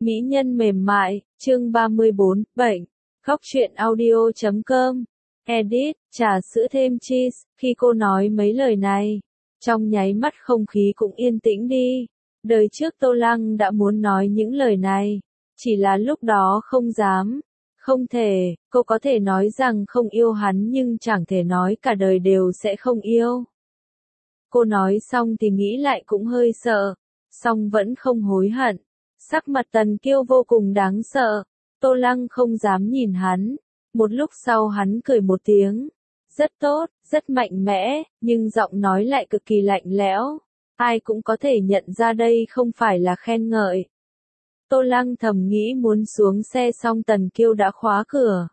Mỹ nhân mềm mại, chương 34, bệnh. Khóc chuyện audio.com. Edit, trà sữa thêm cheese. Khi cô nói mấy lời này, trong nháy mắt không khí cũng yên tĩnh đi. Đời trước Tô Lăng đã muốn nói những lời này, chỉ là lúc đó không dám. Không thể, cô có thể nói rằng không yêu hắn nhưng chẳng thể nói cả đời đều sẽ không yêu. Cô nói xong thì nghĩ lại cũng hơi sợ, song vẫn không hối hận. Sắc mặt Tần Kiêu vô cùng đáng sợ, Tô Lăng không dám nhìn hắn. Một lúc sau hắn cười một tiếng, rất tốt, rất mạnh mẽ, nhưng giọng nói lại cực kỳ lạnh lẽo. Ai cũng có thể nhận ra đây không phải là khen ngợi. Tô Lăng thầm nghĩ muốn xuống xe xong Tần Kiêu đã khóa cửa.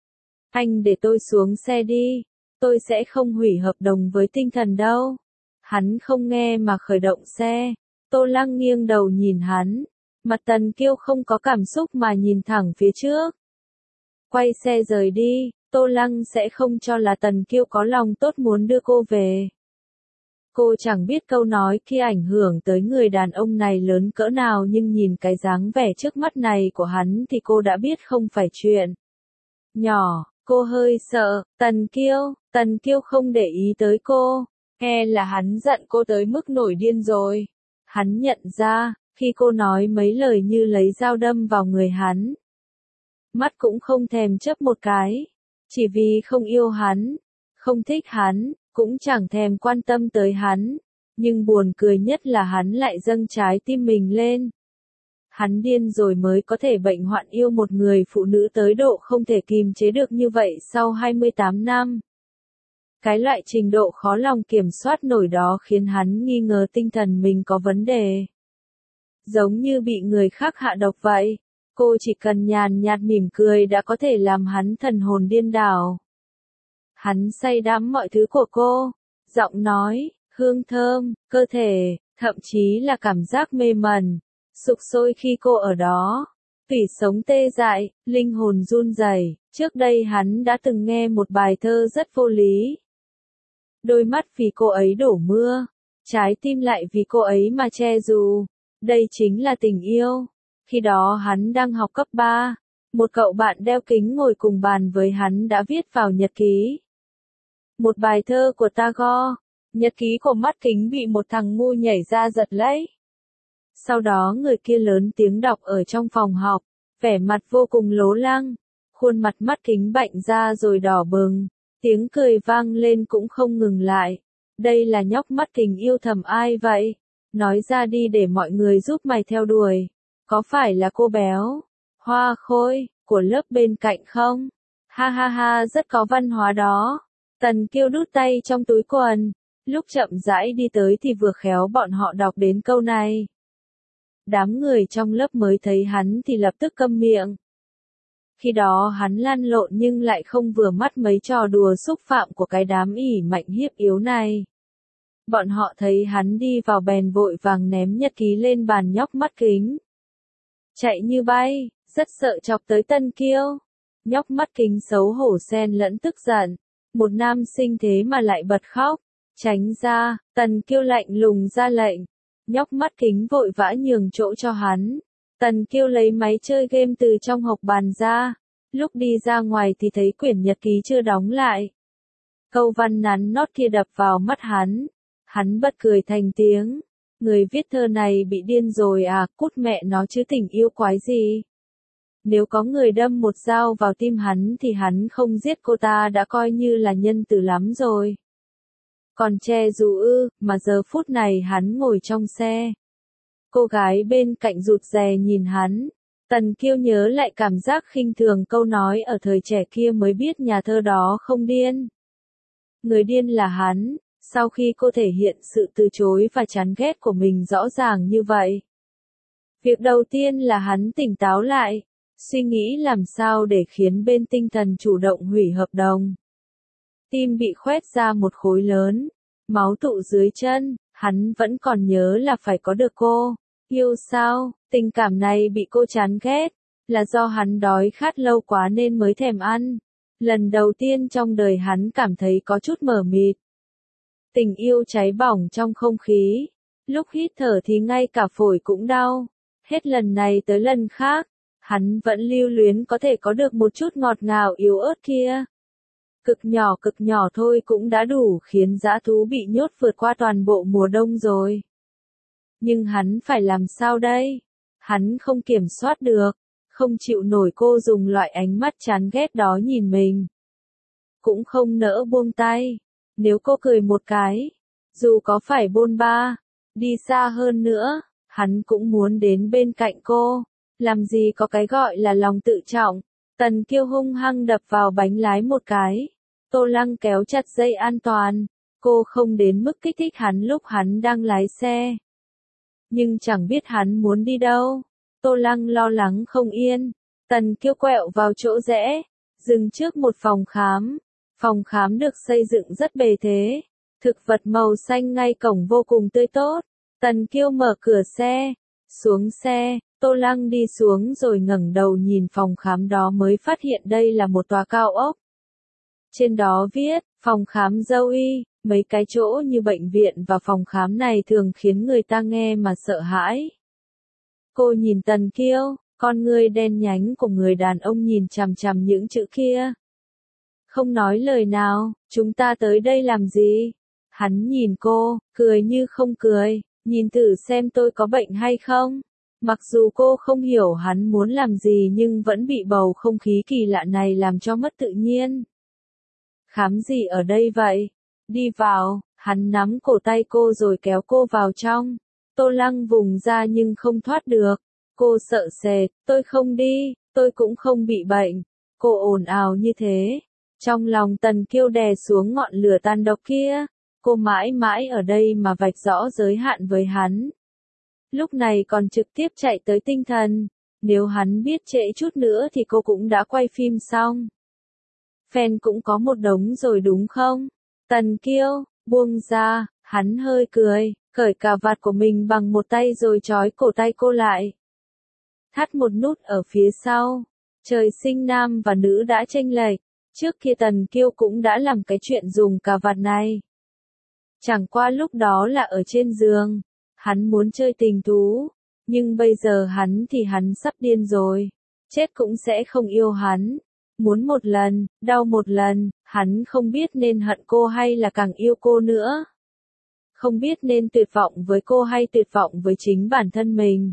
Anh để tôi xuống xe đi, tôi sẽ không hủy hợp đồng với tinh thần đâu. Hắn không nghe mà khởi động xe. Tô Lăng nghiêng đầu nhìn hắn. Mặt Tần Kiêu không có cảm xúc mà nhìn thẳng phía trước. Quay xe rời đi, Tô Lăng sẽ không cho là Tần Kiêu có lòng tốt muốn đưa cô về. Cô chẳng biết câu nói kia ảnh hưởng tới người đàn ông này lớn cỡ nào nhưng nhìn cái dáng vẻ trước mắt này của hắn thì cô đã biết không phải chuyện nhỏ. Cô hơi sợ, Tần Kiêu không để ý tới cô. E là hắn giận cô tới mức nổi điên rồi. Hắn nhận ra, khi cô nói mấy lời như lấy dao đâm vào người hắn. Mắt cũng không thèm chớp một cái. Chỉ vì không yêu hắn, không thích hắn, cũng chẳng thèm quan tâm tới hắn. Nhưng buồn cười nhất là hắn lại dâng trái tim mình lên. Hắn điên rồi mới có thể bệnh hoạn yêu một người phụ nữ tới độ không thể kìm chế được như vậy sau 28 năm. Cái loại trình độ khó lòng kiểm soát nổi đó khiến hắn nghi ngờ tinh thần mình có vấn đề. Giống như bị người khác hạ độc vậy. Cô chỉ cần nhàn nhạt mỉm cười đã có thể làm hắn thần hồn điên đảo. Hắn say đắm mọi thứ của cô. Giọng nói, hương thơm, cơ thể, thậm chí là cảm giác mê mẩn, sục sôi khi cô ở đó. Tủy sống tê dại, linh hồn run rẩy. Trước đây hắn đã từng nghe một bài thơ rất vô lý. Đôi mắt vì cô ấy đổ mưa, trái tim lại vì cô ấy mà che dù. Đây chính là tình yêu. Khi đó hắn đang học cấp 3, một cậu bạn đeo kính ngồi cùng bàn với hắn đã viết vào nhật ký. Một bài thơ của Tagore, nhật ký của mắt kính bị một thằng ngu nhảy ra giật lấy. Sau đó người kia lớn tiếng đọc ở trong phòng học, vẻ mặt vô cùng lố lăng, khuôn mặt mắt kính bạnh ra rồi đỏ bừng, tiếng cười vang lên cũng không ngừng lại. Đây là nhóc mắt kính yêu thầm ai vậy? Nói ra đi để mọi người giúp mày theo đuổi. Có phải là cô béo, Hoa Khôi, của lớp bên cạnh không? Ha ha ha, rất có văn hóa đó. Tần Kiêu đút tay trong túi quần. Lúc chậm rãi đi tới thì vừa khéo bọn họ đọc đến câu này. Đám người trong lớp mới thấy hắn thì lập tức câm miệng. Khi đó hắn lăn lộn nhưng lại không vừa mắt mấy trò đùa xúc phạm của cái đám ỉ mạnh hiếp yếu này. Bọn họ thấy hắn đi vào bèn vội vàng ném nhật ký lên bàn nhóc mắt kính. Chạy như bay, rất sợ chọc tới Tần Kiêu. Nhóc mắt kính xấu hổ xen lẫn tức giận. Một nam sinh thế mà lại bật khóc. Tránh ra, Tần Kiêu lạnh lùng ra lệnh. Nhóc mắt kính vội vã nhường chỗ cho hắn. Tần Kiêu lấy máy chơi game từ trong hộc bàn ra. Lúc đi ra ngoài thì thấy quyển nhật ký chưa đóng lại. Câu văn nắn nót kia đập vào mắt hắn. Hắn bật cười thành tiếng. Người viết thơ này bị điên rồi à, cút mẹ nó chứ tình yêu quái gì. Nếu có người đâm một dao vào tim hắn thì hắn không giết cô ta đã coi như là nhân từ lắm rồi. Còn che dù mà giờ phút này hắn ngồi trong xe. Cô gái bên cạnh rụt rè nhìn hắn. Tần Kiêu nhớ lại cảm giác khinh thường câu nói ở thời trẻ kia mới biết nhà thơ đó không điên. Người điên là hắn. Sau khi cô thể hiện sự từ chối và chán ghét của mình rõ ràng như vậy. Việc đầu tiên là hắn tỉnh táo lại, suy nghĩ làm sao để khiến bên tinh thần chủ động hủy hợp đồng. Tim bị khoét ra một khối lớn, máu tụ dưới chân, hắn vẫn còn nhớ là phải có được cô. Yêu sao, tình cảm này bị cô chán ghét, là do hắn đói khát lâu quá nên mới thèm ăn. Lần đầu tiên trong đời hắn cảm thấy có chút mờ mịt. Tình yêu cháy bỏng trong không khí, lúc hít thở thì ngay cả phổi cũng đau. Hết lần này tới lần khác, hắn vẫn lưu luyến có thể có được một chút ngọt ngào yếu ớt kia. Cực nhỏ thôi cũng đã đủ khiến dã thú bị nhốt vượt qua toàn bộ mùa đông rồi. Nhưng hắn phải làm sao đây? Hắn không kiểm soát được, không chịu nổi cô dùng loại ánh mắt chán ghét đó nhìn mình. Cũng không nỡ buông tay, nếu cô cười một cái, dù có phải bôn ba, đi xa hơn nữa, hắn cũng muốn đến bên cạnh cô. Làm gì có cái gọi là lòng tự trọng. Tần Kiêu hung hăng đập vào bánh lái một cái. Tô Lăng kéo chặt dây an toàn. Cô không đến mức kích thích hắn lúc hắn đang lái xe. Nhưng chẳng biết hắn muốn đi đâu. Tô Lăng lo lắng không yên. Tần Kiêu quẹo vào chỗ rẽ, dừng trước một phòng khám. Phòng khám được xây dựng rất bề thế. Thực vật màu xanh ngay cổng vô cùng tươi tốt. Tần Kiêu mở cửa xe, xuống xe. Tô Lăng đi xuống rồi ngẩng đầu nhìn phòng khám đó mới phát hiện đây là một tòa cao ốc. Trên đó viết, phòng khám dâu y, mấy cái chỗ như bệnh viện và phòng khám này thường khiến người ta nghe mà sợ hãi. Cô nhìn Tần Kiêu, con ngươi đen nhánh của người đàn ông nhìn chằm chằm những chữ kia. Không nói lời nào, chúng ta tới đây làm gì? Hắn nhìn cô, cười như không cười, nhìn thử xem tôi có bệnh hay không. Mặc dù cô không hiểu hắn muốn làm gì nhưng vẫn bị bầu không khí kỳ lạ này làm cho mất tự nhiên. Khám gì ở đây vậy? Đi vào, hắn nắm cổ tay cô rồi kéo cô vào trong. Tô Lăng vùng ra nhưng không thoát được. Cô sợ sệt, tôi không đi, tôi cũng không bị bệnh. Cô ồn ào như thế. Trong lòng Tần Kiêu đè xuống ngọn lửa tàn độc kia. Cô mãi mãi ở đây mà vạch rõ giới hạn với hắn. Lúc này còn trực tiếp chạy tới tinh thần. Nếu hắn biết trễ chút nữa thì cô cũng đã quay phim xong. Fan cũng có một đống rồi đúng không? Tần Kiêu, buông ra, hắn hơi cười, cởi cà vạt của mình bằng một tay rồi trói cổ tay cô lại. Thắt một nút ở phía sau. Trời sinh nam và nữ đã chênh lệch. Trước kia Tần Kiêu cũng đã làm cái chuyện dùng cà vạt này. Chẳng qua lúc đó là ở trên giường. Hắn muốn chơi tình thú, nhưng bây giờ hắn sắp điên rồi. Chết cũng sẽ không yêu hắn. Muốn một lần, đau một lần, hắn không biết nên hận cô hay là càng yêu cô nữa. Không biết nên tuyệt vọng với cô hay tuyệt vọng với chính bản thân mình.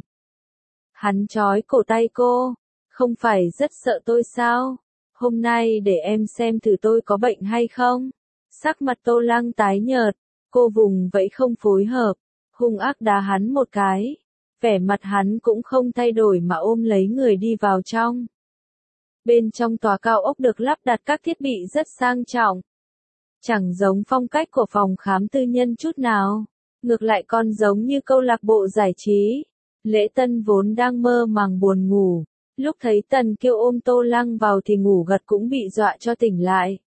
Hắn trói cổ tay cô. Không phải rất sợ tôi sao? Hôm nay để em xem thử tôi có bệnh hay không. Sắc mặt Tô Lăng tái nhợt. Cô vùng vẫy không phối hợp. Hung ác đá hắn một cái. Vẻ mặt hắn cũng không thay đổi mà ôm lấy người đi vào trong. Bên trong tòa cao ốc được lắp đặt các thiết bị rất sang trọng. Chẳng giống phong cách của phòng khám tư nhân chút nào. Ngược lại còn giống như câu lạc bộ giải trí. Lễ Tân vốn đang mơ màng buồn ngủ. Lúc thấy Tần Kiêu ôm Tô Lăng vào thì ngủ gật cũng bị dọa cho tỉnh lại.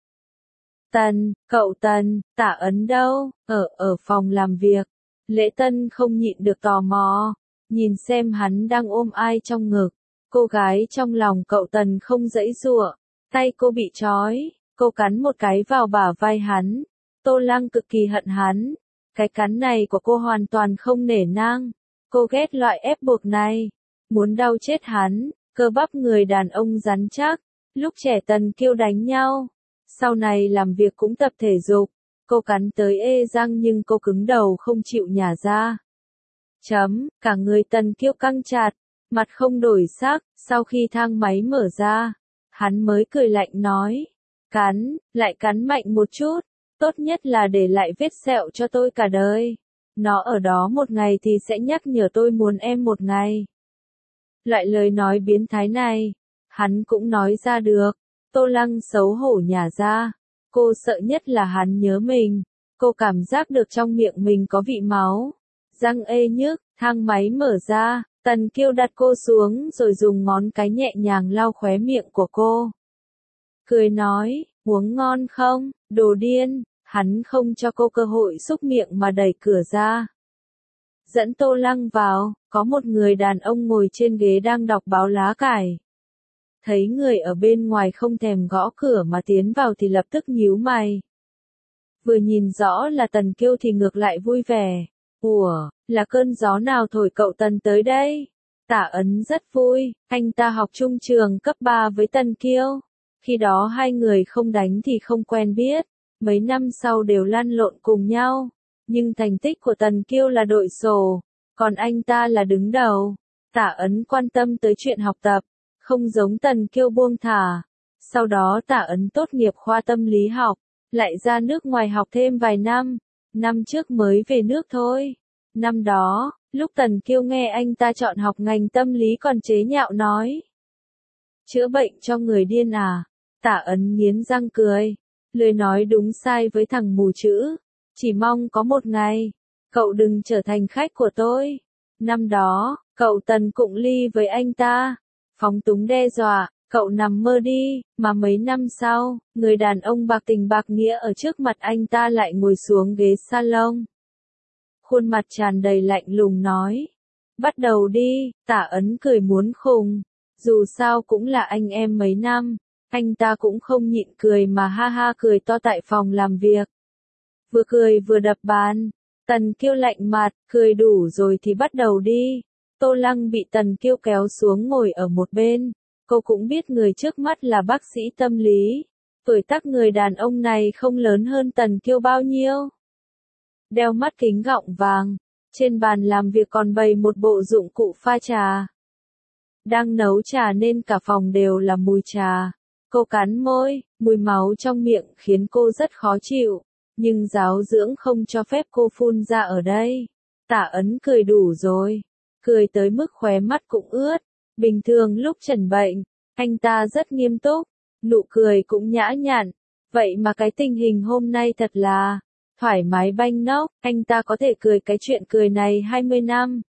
Tần, cậu Tần, Tả Ấn đâu? Ở phòng làm việc. Lễ Tân không nhịn được tò mò. Nhìn xem hắn đang ôm ai trong ngực. Cô gái trong lòng cậu Tần không giãy giụa. Tay cô bị trói. Cô cắn một cái vào bả vai hắn. Tô Lăng cực kỳ hận hắn. Cái cắn này của cô hoàn toàn không nể nang. Cô ghét loại ép buộc này. Muốn đau chết hắn. Cơ bắp người đàn ông rắn chắc. Lúc trẻ Tần Kiêu đánh nhau. Sau này làm việc cũng tập thể dục. Cô cắn tới ê răng nhưng cô cứng đầu không chịu nhả ra. Cả người Tần Kiêu căng chặt. Mặt không đổi sắc. Sau khi thang máy mở ra. Hắn mới cười lạnh nói. Cắn, lại cắn mạnh một chút. Tốt nhất là để lại vết sẹo cho tôi cả đời. Nó ở đó một ngày thì sẽ nhắc nhở tôi muốn em một ngày. Loại lời nói biến thái này, hắn cũng nói ra được. Tô Lăng xấu hổ nhả ra. Cô sợ nhất là hắn nhớ mình. Cô cảm giác được trong miệng mình có vị máu. Răng ê nhức, thang máy mở ra. Tần Kiêu đặt cô xuống rồi dùng ngón cái nhẹ nhàng lau khóe miệng của cô. Cười nói, uống ngon không, đồ điên. Hắn không cho cô cơ hội xúc miệng mà đẩy cửa ra. Dẫn Tô Lăng vào, có một người đàn ông ngồi trên ghế đang đọc báo lá cải. Thấy người ở bên ngoài không thèm gõ cửa mà tiến vào thì lập tức nhíu mày. Vừa nhìn rõ là Tần Kiêu thì ngược lại vui vẻ. Ủa, là cơn gió nào thổi cậu Tần tới đây? Tả Ấn rất vui, anh ta học chung trường cấp 3 với Tần Kiêu. Khi đó hai người không đánh thì không quen biết, mấy năm sau đều lăn lộn cùng nhau. Nhưng thành tích của Tần Kiêu là đội sổ, còn anh ta là đứng đầu. Tả Ấn quan tâm tới chuyện học tập, không giống Tần Kiêu buông thả. Sau đó Tả Ấn tốt nghiệp khoa tâm lý học, lại ra nước ngoài học thêm vài năm. Năm trước mới về nước thôi. Năm đó, lúc Tần Kiêu nghe anh ta chọn học ngành tâm lý còn chế nhạo nói: chữa bệnh cho người điên à? Tả Ấn nghiến răng cười, lười nói đúng sai với thằng mù chữ. Chỉ mong có một ngày, cậu đừng trở thành khách của tôi. Năm đó, cậu Tần cụng ly với anh ta, phóng túng đe dọa, cậu nằm mơ đi, mà mấy năm sau, người đàn ông bạc tình bạc nghĩa ở trước mặt anh ta lại ngồi xuống ghế salon. Khuôn mặt tràn đầy lạnh lùng nói: bắt đầu đi. Tả Ấn cười muốn khùng, dù sao cũng là anh em mấy năm. Anh ta cũng không nhịn cười mà ha ha cười to tại phòng làm việc. Vừa cười vừa đập bàn. Tần Kiêu lạnh mặt, cười đủ rồi thì bắt đầu đi. Tô Lăng bị Tần Kiêu kéo xuống ngồi ở một bên. Cô cũng biết người trước mắt là bác sĩ tâm lý. Tuổi tác người đàn ông này không lớn hơn Tần Kiêu bao nhiêu. Đeo mắt kính gọng vàng. Trên bàn làm việc còn bày một bộ dụng cụ pha trà. Đang nấu trà nên cả phòng đều là mùi trà. Cô cắn môi, mùi máu trong miệng khiến cô rất khó chịu. Nhưng giáo dưỡng không cho phép cô phun ra ở đây. Tả Ấn cười đủ rồi. Cười tới mức khóe mắt cũng ướt. Bình thường lúc trần bệnh, anh ta rất nghiêm túc. Nụ cười cũng nhã nhặn. Vậy mà cái tình hình hôm nay thật là thoải mái banh nốc. Anh ta có thể cười cái chuyện cười này 20 năm.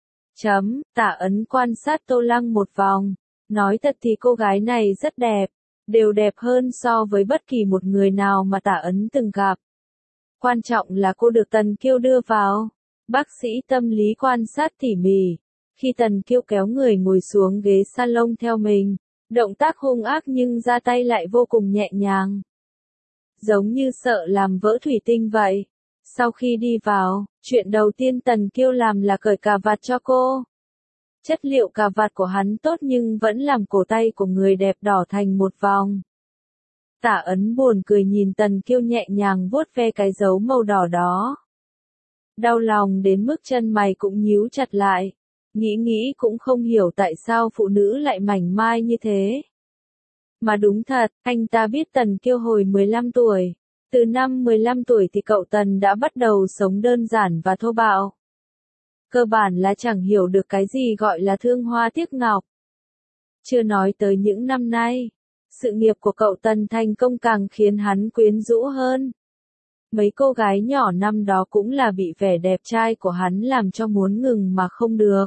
Tả Ấn quan sát Tô Lăng một vòng. Nói thật thì cô gái này rất đẹp. Đều đẹp hơn so với bất kỳ một người nào mà Tả Ấn từng gặp. Quan trọng là cô được Tần Kiêu đưa vào. Bác sĩ tâm lý quan sát tỉ mỉ. Khi Tần Kiêu kéo người ngồi xuống ghế salon theo mình, động tác hung ác nhưng ra tay lại vô cùng nhẹ nhàng. Giống như sợ làm vỡ thủy tinh vậy. Sau khi đi vào, chuyện đầu tiên Tần Kiêu làm là cởi cà vạt cho cô. Chất liệu cà vạt của hắn tốt nhưng vẫn làm cổ tay của người đẹp đỏ thành một vòng. Tả Ấn buồn cười nhìn Tần Kiêu nhẹ nhàng vuốt ve cái dấu màu đỏ đó. Đau lòng đến mức chân mày cũng nhíu chặt lại. Nghĩ cũng không hiểu tại sao phụ nữ lại mảnh mai như thế. Mà đúng thật, anh ta biết Tần Kiêu hồi 15 tuổi. Từ năm 15 tuổi thì cậu Tần đã bắt đầu sống đơn giản và thô bạo. Cơ bản là chẳng hiểu được cái gì gọi là thương hoa tiếc ngọc. Chưa nói tới những năm nay, sự nghiệp của cậu Tần thành công càng khiến hắn quyến rũ hơn. Mấy cô gái nhỏ năm đó cũng là bị vẻ đẹp trai của hắn làm cho muốn ngừng mà không được.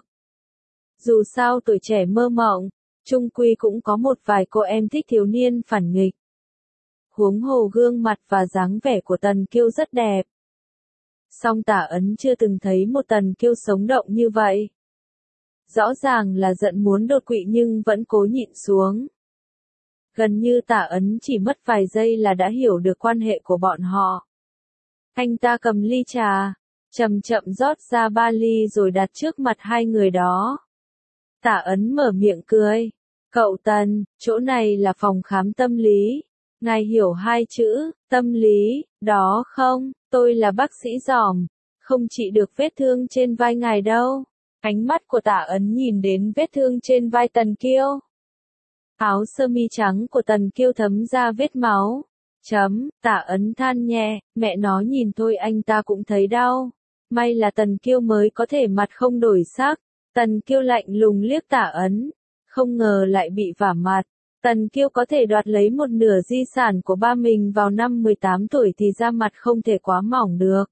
Dù sao tuổi trẻ mơ mộng, chung quy cũng có một vài cô em thích thiếu niên phản nghịch. Huống hồ gương mặt và dáng vẻ của Tần Kiêu rất đẹp. Song Tả Ấn chưa từng thấy một Tần Kiêu sống động như vậy. Rõ ràng là giận muốn đột quỵ nhưng vẫn cố nhịn xuống. Gần như Tả Ấn chỉ mất vài giây là đã hiểu được quan hệ của bọn họ. Anh ta cầm ly trà, chậm chậm rót ra 3 ly rồi đặt trước mặt hai người đó. Tả Ấn mở miệng cười. Cậu Tần, chỗ này là phòng khám tâm lý. Ngài hiểu hai chữ, tâm lý, đó không? Tôi là bác sĩ giỏi, không trị được vết thương trên vai ngài đâu. Ánh mắt của Tả Ấn nhìn đến vết thương trên vai Tần Kiêu. Áo sơ mi trắng của Tần Kiêu thấm ra vết máu. Tả Ấn than nhẹ, mẹ nó nhìn thôi anh ta cũng thấy đau. May là Tần Kiêu mới có thể mặt không đổi sắc. Tần Kiêu lạnh lùng liếc Tả Ấn. Không ngờ lại bị vả mặt. Tần Kiêu có thể đoạt lấy một nửa di sản của ba mình vào năm 18 tuổi thì da mặt không thể quá mỏng được.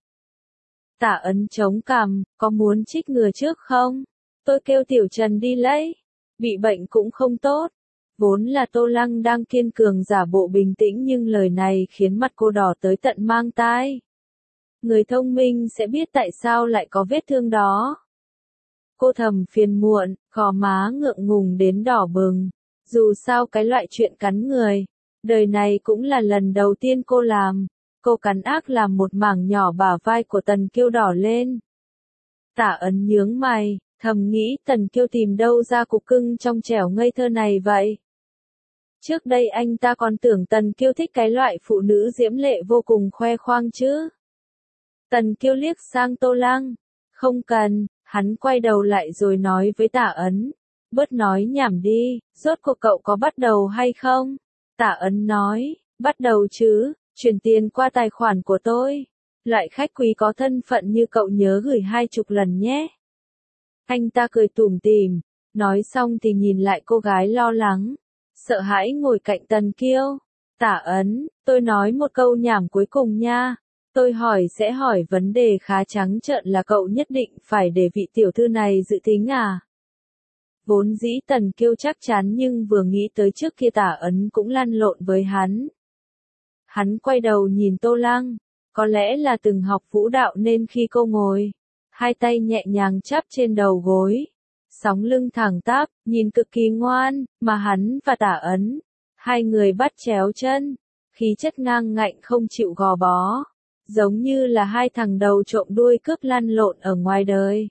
Tả Ấn chống cằm, có muốn trích ngừa trước không? Tôi kêu Tiểu Trần đi lấy. Bị bệnh cũng không tốt. Vốn là Tô Lăng đang kiên cường giả bộ bình tĩnh nhưng lời này khiến mặt cô đỏ tới tận mang tai. Người thông minh sẽ biết tại sao lại có vết thương đó. Cô thầm phiền muộn, gò má ngượng ngùng đến đỏ bừng. Dù sao cái loại chuyện cắn người, đời này cũng là lần đầu tiên cô làm. Cô cắn ác làm một mảng nhỏ bả vai của Tần Kiêu đỏ lên. Tả Ấn nhướng mày, Thầm nghĩ Tần Kiêu tìm đâu ra cục cưng trong trẻo ngây thơ này vậy. Trước đây anh ta còn tưởng Tần Kiêu thích cái loại phụ nữ diễm lệ vô cùng khoe khoang chứ. Tần Kiêu liếc sang Tô Lăng. Không cần, hắn quay đầu lại rồi nói với Tả Ấn. Bớt nói nhảm đi, rốt cuộc cậu có bắt đầu hay không? Tả Ấn nói, bắt đầu chứ, chuyển tiền qua tài khoản của tôi. Loại khách quý có thân phận như cậu nhớ gửi 20 lần nhé. Anh ta cười tủm tỉm, nói xong thì nhìn lại cô gái lo lắng, sợ hãi ngồi cạnh Tần Kiêu. Tả Ấn, tôi nói một câu nhảm cuối cùng nha. Tôi hỏi sẽ hỏi vấn đề khá trắng trợn là cậu nhất định phải để vị tiểu thư này dự tính à? Vốn dĩ Tần Kiêu chắc chắn nhưng vừa nghĩ tới trước kia Tả Ấn cũng lăn lộn với hắn. Hắn quay đầu nhìn Tô Lăng, có lẽ là từng học vũ đạo nên khi cô ngồi, hai tay nhẹ nhàng chắp trên đầu gối, sóng lưng thẳng tắp, nhìn cực kỳ ngoan, mà hắn và Tả Ấn, hai người bắt chéo chân, khí chất ngang ngạnh không chịu gò bó, giống như là hai thằng đầu trộm đuôi cướp lăn lộn ở ngoài đời.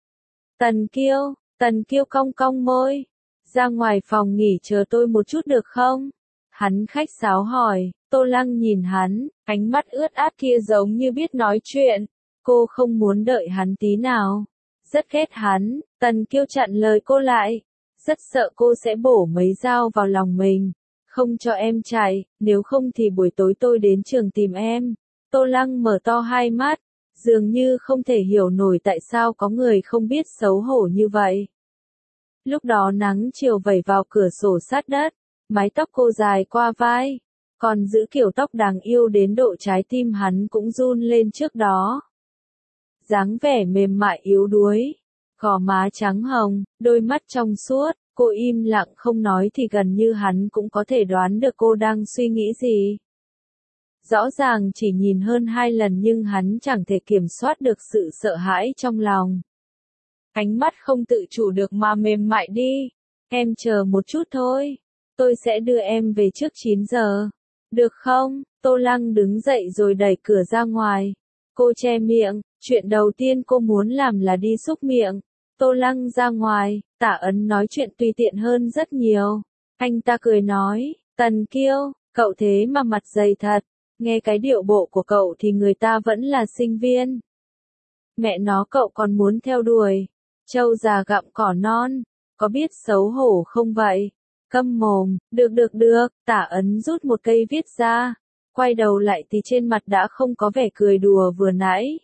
Tần Kiêu cong cong môi, ra ngoài phòng nghỉ chờ tôi một chút được không? Hắn khách sáo hỏi. Tô Lăng nhìn hắn, ánh mắt ướt át kia giống như biết nói chuyện. Cô không muốn đợi hắn tí nào. Rất ghét hắn. Tần Kiêu chặn lời cô lại. Rất sợ cô sẽ bổ mấy dao vào lòng mình. Không cho em chạy, nếu không thì buổi tối tôi đến trường tìm em. Tô Lăng mở to hai mắt, dường như không thể hiểu nổi tại sao có người không biết xấu hổ như vậy. Lúc đó nắng chiều vẩy vào cửa sổ sát đất, mái tóc cô dài qua vai, còn giữ kiểu tóc đáng yêu đến độ trái tim hắn cũng run lên trước đó. Dáng vẻ mềm mại yếu đuối, gò má trắng hồng, đôi mắt trong suốt, cô im lặng không nói thì gần như hắn cũng có thể đoán được cô đang suy nghĩ gì. Rõ ràng chỉ nhìn hơn 2 lần nhưng hắn chẳng thể kiểm soát được sự sợ hãi trong lòng. Ánh mắt không tự chủ được mà mềm mại đi. Em chờ một chút thôi. Tôi sẽ đưa em về trước 9 giờ. Được không? Tô Lăng đứng dậy rồi đẩy cửa ra ngoài. Cô che miệng, chuyện đầu tiên cô muốn làm là đi xúc miệng. Tô Lăng ra ngoài, Tả Ấn nói chuyện tùy tiện hơn rất nhiều. Anh ta cười nói, Tần Kiêu, cậu thế mà mặt dày thật. Nghe cái điệu bộ của cậu thì người ta vẫn là sinh viên. Mẹ nó cậu còn muốn theo đuổi. Trâu già gặm cỏ non, có biết xấu hổ không vậy? Câm mồm, được, Tả Ấn rút một cây viết ra, quay đầu lại thì trên mặt đã không có vẻ cười đùa vừa nãy.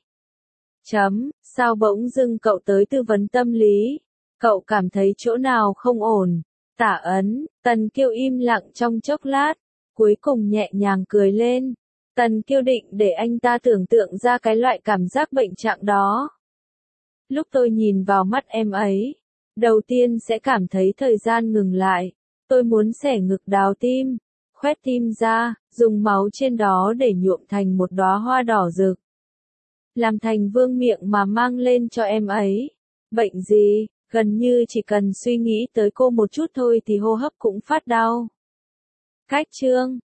Sao bỗng dưng cậu tới tư vấn tâm lý? Cậu cảm thấy chỗ nào không ổn? Tả Ấn, Tần Kiêu im lặng trong chốc lát, cuối cùng nhẹ nhàng cười lên. Tần Kiêu định để anh ta tưởng tượng ra cái loại cảm giác bệnh trạng đó. Lúc tôi nhìn vào mắt em ấy, đầu tiên sẽ cảm thấy thời gian ngừng lại. Tôi muốn xẻ ngực đào tim, khoét tim ra, dùng máu trên đó để nhuộm thành một đóa hoa đỏ rực. Làm thành vương miện mà mang lên cho em ấy. Bệnh gì, gần như chỉ cần suy nghĩ tới cô một chút thôi thì hô hấp cũng phát đau. Cách chương